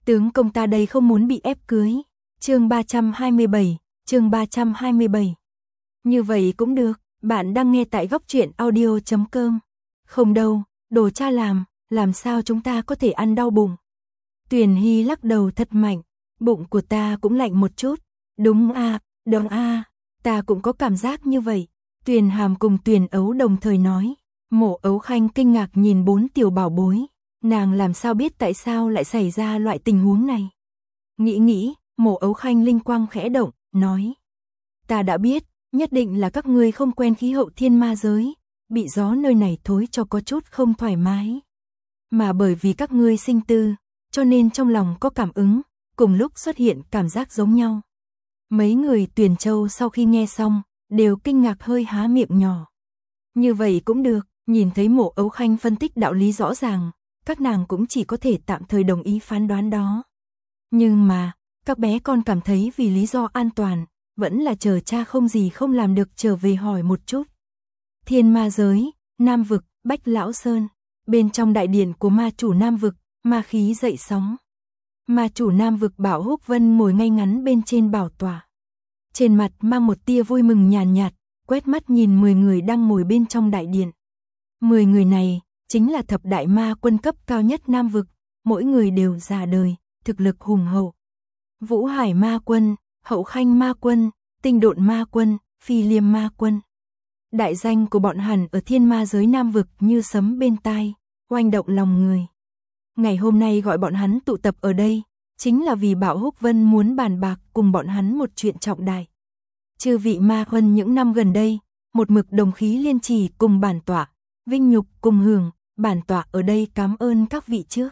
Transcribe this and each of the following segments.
Tướng công ta đây không muốn bị ép cưới. Chương 327, chương 327. Như vậy cũng được, bạn đang nghe tại goctruyện audio.com. Không đâu, đồ cha làm sao chúng ta có thể ăn đau bụng. Tuyền Hy lắc đầu thật mạnh, bụng của ta cũng lạnh một chút. Đúng à, đúng à, ta cũng có cảm giác như vậy. Tuyền Hàm cùng Tuyền Ấu đồng thời nói. Mộ Ấu Khanh kinh ngạc nhìn 4 tiểu bảo bối, nàng làm sao biết tại sao lại xảy ra loại tình huống này. Nghĩ, Mộ Ấu Khanh linh quang khẽ động, nói. Ta đã biết, nhất định là các ngươi không quen khí hậu thiên ma giới, bị gió nơi này thối cho có chút không thoải mái. Mà bởi vì các ngươi sinh tư, cho nên trong lòng có cảm ứng, cùng lúc xuất hiện cảm giác giống nhau. Mấy người Tuyền Châu sau khi nghe xong, đều kinh ngạc hơi há miệng nhỏ. Như vậy cũng được, nhìn thấy Mộ Ấu Khanh phân tích đạo lý rõ ràng, các nàng cũng chỉ có thể tạm thời đồng ý phán đoán đó. Nhưng mà, các bé con cảm thấy vì lý do an toàn, vẫn là chờ cha không gì không làm được trở về hỏi một chút. Thiên ma giới, Nam vực, Bách Lão Sơn, bên trong đại điện của ma chủ Nam vực, ma khí dậy sóng. Ma chủ Nam vực Bảo Húc Vân ngồi ngay ngắn bên trên bảo tọa. Trên mặt mang một tia vui mừng nhàn nhạt, quét mắt nhìn 10 người đang ngồi bên trong đại điện. 10 người này, chính là thập đại ma quân cấp cao nhất Nam vực, mỗi người đều già đời, thực lực hùng hậu. Vũ Hải ma quân, Hậu Khanh ma quân, Tinh Độn ma quân, Phi Liêm ma quân. Đại danh của bọn hắn ở thiên ma giới Nam vực như sấm bên tai, oanh động lòng người. Ngày hôm nay gọi bọn hắn tụ tập ở đây, chính là vì Bảo Húc Vân muốn bàn bạc cùng bọn hắn một chuyện trọng đại. Chư vị ma quân những năm gần đây, một mực đồng khí liên trì cùng bản tọa, vinh nhục cùng hưởng, bản tọa ở đây cảm ơn các vị trước.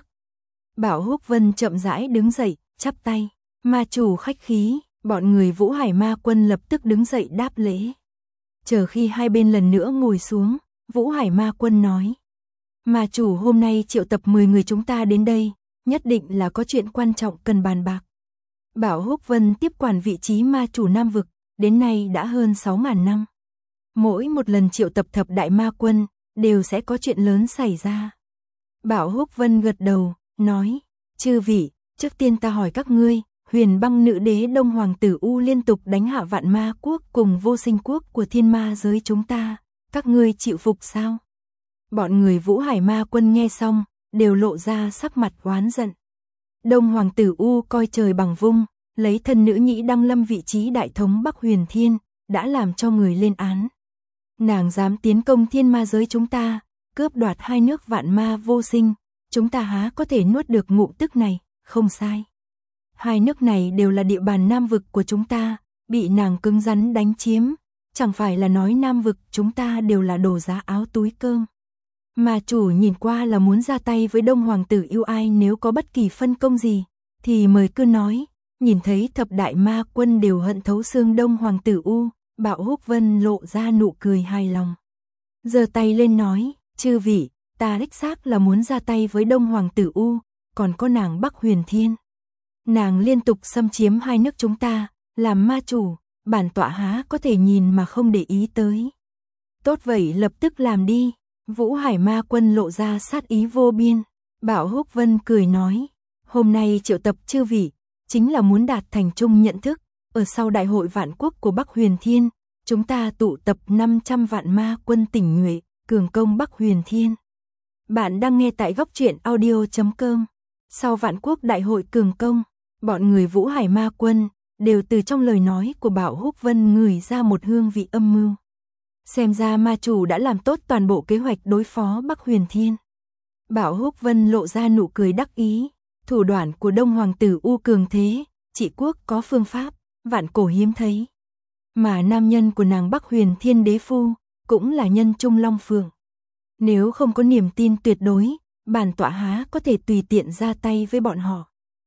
Bảo Húc Vân chậm rãi đứng dậy, chắp tay, ma chủ khách khí, bọn người Vũ Hải ma quân lập tức đứng dậy đáp lễ. Chờ khi hai bên lần nữa ngồi xuống, Vũ Hải ma quân nói. Ma chủ hôm nay triệu tập 10 người chúng ta đến đây, nhất định là có chuyện quan trọng cần bàn bạc. Bảo Húc Vân tiếp quản vị trí ma chủ Nam vực, đến nay đã hơn 6.000 năm. Mỗi một lần triệu tập thập đại ma quân, đều sẽ có chuyện lớn xảy ra. Bảo Húc Vân gật đầu, nói, chư vị, trước tiên ta hỏi các ngươi, Huyền Băng nữ đế Đông Hoàng tử U liên tục đánh hạ Vạn Ma quốc cùng Vô Sinh quốc của thiên ma giới chúng ta, các ngươi chịu phục sao? Bọn người Vũ Hải ma quân nghe xong, đều lộ ra sắc mặt oán giận. Đông Hoàng tử U coi trời bằng vung, lấy thân nữ nhĩ đăng lâm vị trí đại thống Bắc Huyền Thiên, đã làm cho người lên án. Nàng dám tiến công thiên ma giới chúng ta, cướp đoạt hai nước Vạn Ma Vô Sinh, chúng ta há có thể nuốt được ngụm tức này, không sai. Hai nước này đều là địa bàn Nam vực của chúng ta, bị nàng cứng rắn đánh chiếm, chẳng phải là nói Nam vực chúng ta đều là đồ giá áo túi cơm. Mà chủ nhìn qua là muốn ra tay với Đông Hoàng tử yêu ai, nếu có bất kỳ phân công gì, thì mời cứ nói. Nhìn thấy thập đại ma quân đều hận thấu xương Đông Hoàng tử U, Bảo Húc Vân lộ ra nụ cười hài lòng. Giơ tay lên nói, chư vị, ta đích xác là muốn ra tay với Đông Hoàng tử U, còn có nàng Bắc Huyền Thiên. Nàng liên tục xâm chiếm hai nước chúng ta, làm ma chủ, bản tọa há có thể nhìn mà không để ý tới. Tốt vậy lập tức làm đi. Vũ Hải ma quân lộ ra sát ý vô biên. Bảo Húc Vân cười nói, hôm nay triệu tập chư vị, chính là muốn đạt thành chung nhận thức, ở sau đại hội vạn quốc của Bắc Huyền Thiên, chúng ta tụ tập 500 vạn ma quân tỉnh nhuệ, cường công Bắc Huyền Thiên. Bạn đang nghe tại goctruyện audio.com. Sau vạn quốc đại hội cường công, bọn người Vũ Hải ma quân đều từ trong lời nói của Bảo Húc Vân ngửi ra một hương vị âm mưu. Xem ra ma chủ đã làm tốt toàn bộ kế hoạch đối phó Bắc Huyền Thiên. Bảo Húc Vân lộ ra nụ cười đắc ý, thủ đoạn của Đông Hoàng tử U cường thế, trị quốc có phương pháp, vạn cổ hiếm thấy. Mà nam nhân của nàng Bắc Huyền Thiên đế phu, cũng là nhân trung long phượng. Nếu không có niềm tin tuyệt đối, bản tọa há có thể tùy tiện ra tay với bọn họ.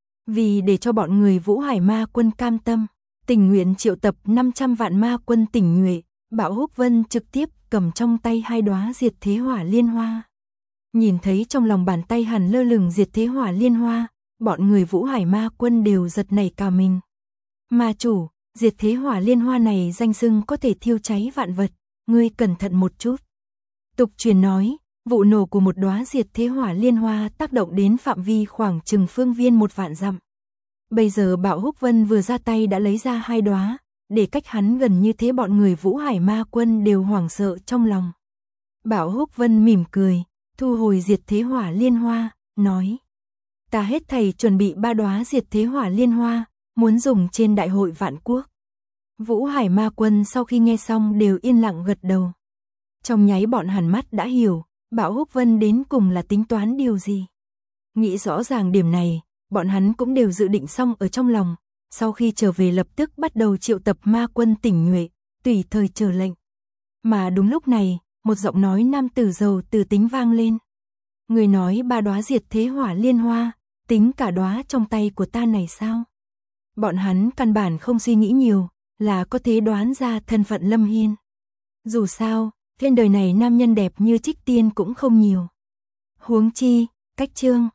Vì để cho bọn người Vũ Hải ma quân cam tâm, tình nguyện triệu tập 500 vạn ma quân tỉnh nhuệ, Bảo Húc Vân trực tiếp cầm trong tay hai đóa diệt thế hỏa liên hoa. Nhìn thấy trong lòng bàn tay hắn lơ lửng diệt thế hỏa liên hoa, bọn người Vũ Hải ma quân đều giật nảy cả mình. Ma chủ, diệt thế hỏa liên hoa này danh xưng có thể thiêu cháy vạn vật, ngươi cẩn thận một chút. Tục truyền nói, Vụ nổ của một đóa diệt thế hỏa liên hoa tác động đến phạm vi khoảng chừng phương viên 1 vạn dặm. Bây giờ Bảo Húc Vân vừa ra tay đã lấy ra 2 đóa, để cách hắn gần như thế bọn người Vũ Hải Ma Quân đều hoảng sợ trong lòng. Bảo Húc Vân mỉm cười, thu hồi diệt thế hỏa liên hoa, nói: "Ta hết thảy chuẩn bị 3 đóa diệt thế hỏa liên hoa, muốn dùng trên đại hội vạn quốc." Vũ Hải Ma Quân sau khi nghe xong đều yên lặng gật đầu. Trong nháy bọn hắn mắt đã hiểu, Bảo Húc Vân đến cùng là tính toán điều gì. Nghĩ rõ ràng điểm này, bọn hắn cũng đều dự định xong ở trong lòng, sau khi trở về lập tức bắt đầu triệu tập ma quân tinh nhuệ, tùy thời chờ lệnh. Mà đúng lúc này, một giọng nói nam tử giàu từ tính vang lên. Người nói 3 đóa diệt thế hỏa liên hoa, tính cả đóa trong tay của ta này sao? Bọn hắn căn bản không suy nghĩ nhiều, là có thể đoán ra thân phận Lâm Hiên. Dù sao, trên đời này nam nhân đẹp như Trích Tiên cũng không nhiều. Huống chi, cách Trương